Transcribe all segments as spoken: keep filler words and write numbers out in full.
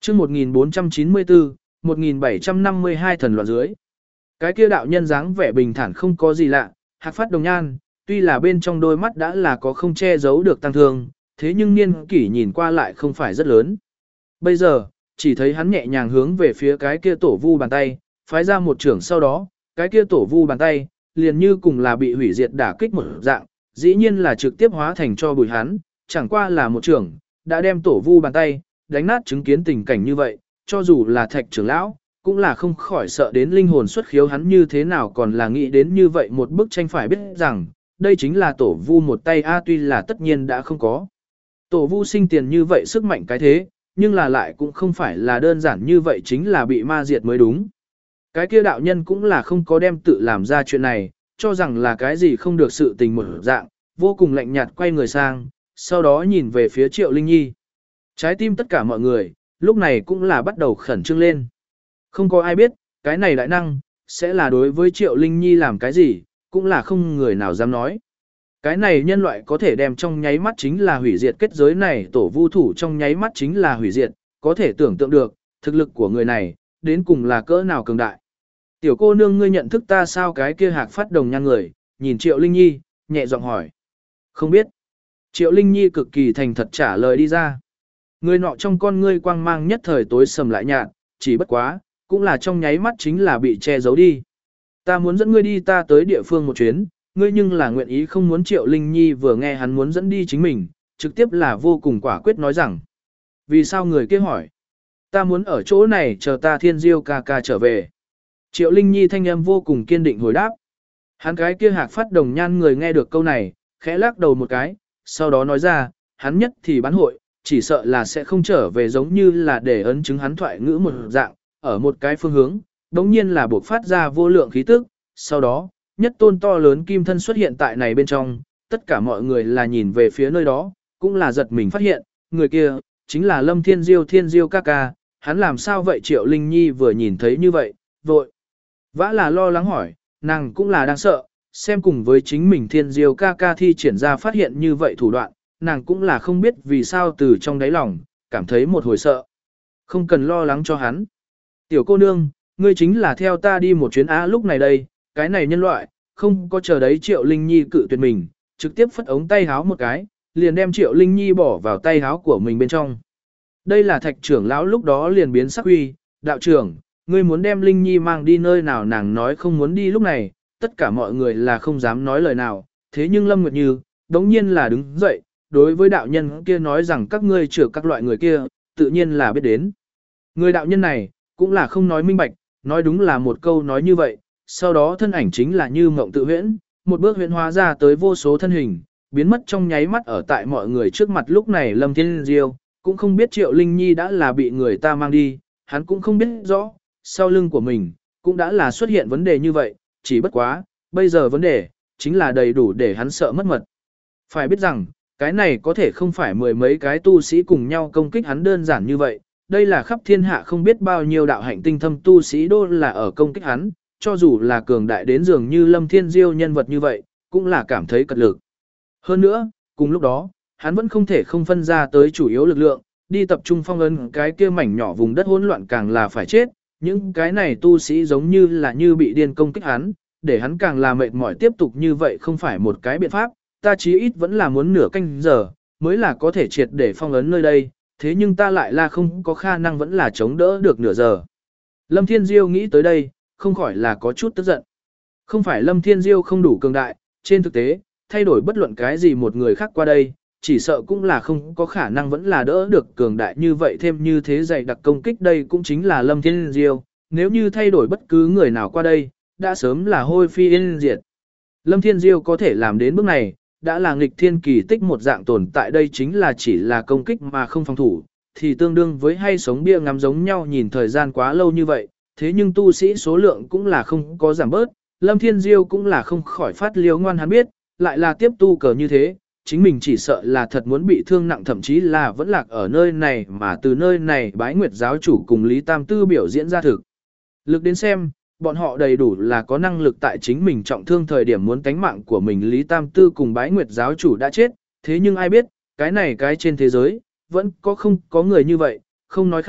chương một nghìn bốn trăm chín mươi tư, một nghìn bảy trăm năm mươi hai thần loạn dưới. Cái kia đạo nhân dáng vẻ bình thản không có gì lạ, hạc phát đồng nhan, tuy là bên trong đôi mắt đã là có không che giấu được tăng thương, thế nhưng niên kỷ nhìn qua lại không phải rất lớn. Bây giờ, chỉ thấy hắn nhẹ nhàng hướng về phía cái kia tổ vu bàn tay, phái ra một trưởng sau đó, cái kia tổ vu bàn tay, liền như cùng là bị hủy diệt đả kích một dạng, dĩ nhiên là trực tiếp hóa thành cho bùi hắn, chẳng qua là một trưởng, đã đem tổ vu bàn tay, đánh nát. Chứng kiến tình cảnh như vậy, cho dù là thạch trưởng lão, cũng là không khỏi sợ đến linh hồn xuất khiếu, hắn như thế nào còn là nghĩ đến như vậy một bức tranh, phải biết rằng, đây chính là tổ vu một tay a tuy là tất nhiên đã không có. Tổ vu sinh tiền như vậy sức mạnh cái thế, nhưng là lại cũng không phải là đơn giản như vậy, chính là bị ma diệt mới đúng. Cái kia đạo nhân cũng là không có đem tự làm ra chuyện này, cho rằng là cái gì không được sự tình một dạng, vô cùng lạnh nhạt quay người sang, sau đó nhìn về phía Triệu Linh Nhi. Trái tim tất cả mọi người, lúc này cũng là bắt đầu khẩn trương lên. Không có ai biết, cái này đại năng, sẽ là đối với Triệu Linh Nhi làm cái gì, cũng là không người nào dám nói. Cái này nhân loại có thể đem trong nháy mắt chính là hủy diệt kết giới này, tổ vu thủ trong nháy mắt chính là hủy diệt, có thể tưởng tượng được, thực lực của người này, đến cùng là cỡ nào cường đại. Tiểu cô nương, ngươi nhận thức ta sao? Cái kia hạc phát đồng nhan người, nhìn Triệu Linh Nhi, nhẹ giọng hỏi. Không biết. Triệu Linh Nhi cực kỳ thành thật trả lời đi ra. Người nọ trong con ngươi quang mang nhất thời tối sầm lại nhạt, chỉ bất quá, cũng là trong nháy mắt chính là bị che giấu đi. Ta muốn dẫn ngươi đi ta tới địa phương một chuyến, ngươi nhưng là nguyện ý không muốn? Triệu Linh Nhi vừa nghe hắn muốn dẫn đi chính mình, trực tiếp là vô cùng quả quyết nói rằng. Vì sao? Người kia hỏi. Ta muốn ở chỗ này chờ ta Thiên Diêu ca ca trở về. Triệu Linh Nhi thanh âm vô cùng kiên định hồi đáp. Hắn cái kia hạc phát đồng nhan người nghe được câu này, khẽ lắc đầu một cái, sau đó nói ra, hắn nhất thì bán hội, chỉ sợ là sẽ không trở về, giống như là để ấn chứng hắn thoại ngữ một dạng, ở một cái phương hướng, đống nhiên là buộc phát ra vô lượng khí tức, sau đó, nhất tôn to lớn kim thân xuất hiện tại này bên trong, tất cả mọi người là nhìn về phía nơi đó, cũng là giật mình phát hiện, người kia, chính là Lâm Thiên Diêu. Thiên Diêu ca ca, hắn làm sao vậy? Triệu Linh Nhi vừa nhìn thấy như vậy, vội vã là lo lắng hỏi, nàng cũng là đang sợ, xem cùng với chính mình Thiên Diêu ca ca thi triển ra phát hiện như vậy thủ đoạn, nàng cũng là không biết vì sao từ trong đáy lòng, cảm thấy một hồi sợ. Không cần lo lắng cho hắn. Tiểu cô nương, ngươi chính là theo ta đi một chuyến á. Lúc này đây, cái này nhân loại, không có chờ đấy Triệu Linh Nhi cự tuyệt mình, trực tiếp phất ống tay háo một cái, liền đem Triệu Linh Nhi bỏ vào tay háo của mình bên trong. Đây là thạch trưởng lão lúc đó liền biến sắc uy, đạo trưởng, ngươi muốn đem Linh Nhi mang đi nơi nào? Nàng nói không muốn đi. Lúc này, tất cả mọi người là không dám nói lời nào, thế nhưng Lâm Nguyệt Như, đống nhiên là đứng dậy, đối với đạo nhân kia nói rằng các ngươi chữa các loại người kia, tự nhiên là biết đến. Người đạo nhân này, cũng là không nói minh bạch, nói đúng là một câu nói như vậy, sau đó thân ảnh chính là như mộng tự huyễn, một bước huyễn hóa ra tới vô số thân hình, biến mất trong nháy mắt ở tại mọi người trước mặt. Lúc này Lâm Thiên Diêu, cũng không biết Triệu Linh Nhi đã là bị người ta mang đi, hắn cũng không biết rõ, sau lưng của mình, cũng đã là xuất hiện vấn đề như vậy, chỉ bất quá, bây giờ vấn đề, chính là đầy đủ để hắn sợ mất mật. Phải biết rằng, cái này có thể không phải mười mấy cái tu sĩ cùng nhau công kích hắn đơn giản như vậy, đây là khắp thiên hạ không biết bao nhiêu đạo hạnh tinh thâm tu sĩ đô là ở công kích hắn, cho dù là cường đại đến dường như Lâm Thiên Diêu nhân vật như vậy, cũng là cảm thấy cật lực. Hơn nữa, cùng lúc đó, hắn vẫn không thể không phân ra tới chủ yếu lực lượng, đi tập trung phong ấn cái kia mảnh nhỏ vùng đất hỗn loạn, càng là phải chết, những cái này tu sĩ giống như là như bị điên công kích hắn, để hắn càng là mệt mỏi. Tiếp tục như vậy không phải một cái biện pháp, ta chí ít vẫn là muốn nửa canh giờ, mới là có thể triệt để phong ấn nơi đây, thế nhưng ta lại là không có khả năng vẫn là chống đỡ được nửa giờ. Lâm Thiên Diêu nghĩ tới đây, không khỏi là có chút tức giận. Không phải Lâm Thiên Diêu không đủ cường đại, trên thực tế, thay đổi bất luận cái gì một người khác qua đây, chỉ sợ cũng là không có khả năng vẫn là đỡ được cường đại như vậy, thêm như thế dày đặc công kích đây cũng chính là Lâm Thiên Diêu, nếu như thay đổi bất cứ người nào qua đây, đã sớm là hôi phi yên diệt. Lâm Thiên Diêu có thể làm đến bước này, đã là nghịch thiên kỳ tích một dạng tồn tại, đây chính là chỉ là công kích mà không phòng thủ, thì tương đương với hay sống bia ngắm giống nhau. Nhìn thời gian quá lâu như vậy, thế nhưng tu sĩ số lượng cũng là không có giảm bớt, Lâm Thiên Diêu cũng là không khỏi phát liếu ngoan, hắn biết, lại là tiếp tu cờ như thế, chính mình chỉ sợ là thật muốn bị thương nặng, thậm chí là vẫn lạc ở nơi này, mà từ nơi này Bái Nguyệt giáo chủ cùng Lý Tam Tư biểu diễn ra thực lực đến xem, bọn họ đầy đủ là có năng lực tại chính mình trọng thương thời điểm muốn tánh mạng của mình. Lý Tam Tư cùng Bái Nguyệt giáo chủ đã chết, thế nhưng ai biết, cái này cái trên thế giới, vẫn có không có người như vậy, không nói khác,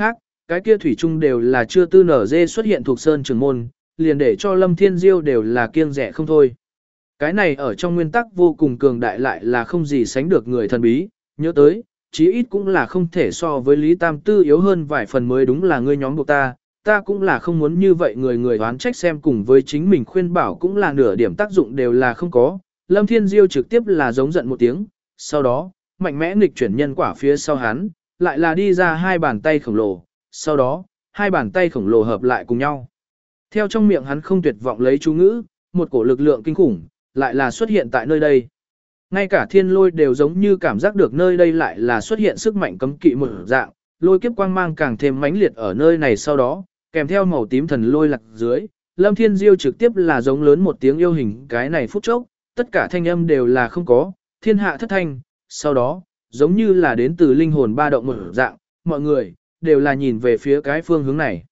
cái kia thủy chung đều là chưa tư nở dê xuất hiện thuộc sơn trường môn, liền để cho Lâm Thiên Diêu đều là kiêng rẻ không thôi. Cái này ở trong nguyên tắc vô cùng cường đại lại là không gì sánh được người thần bí, nhớ tới, chí ít cũng là không thể so với Lý Tam Tư yếu hơn vài phần mới đúng là ngươi nhóm buộc ta, ta cũng là không muốn như vậy người người đoán trách xem cùng với chính mình khuyên bảo cũng là nửa điểm tác dụng đều là không có. Lâm Thiên Diêu trực tiếp là giống giận một tiếng, sau đó, mạnh mẽ nghịch chuyển nhân quả phía sau hắn, lại là đi ra hai bàn tay khổng lồ, sau đó, hai bàn tay khổng lồ hợp lại cùng nhau. Theo trong miệng hắn không tuyệt vọng lấy chú ngữ, một cổ lực lượng kinh khủng, lại là xuất hiện tại nơi đây. Ngay cả thiên lôi đều giống như cảm giác được nơi đây lại là xuất hiện sức mạnh cấm kỵ một dạng, lôi kiếp quang mang càng thêm mãnh liệt ở nơi này sau đó, kèm theo màu tím thần lôi lạc dưới, Lâm Thiên Diêu trực tiếp là giống lớn một tiếng yêu hình cái này phút chốc, tất cả thanh âm đều là không có, thiên hạ thất thanh, sau đó, giống như là đến từ linh hồn ba động một dạng, mọi người, đều là nhìn về phía cái phương hướng này.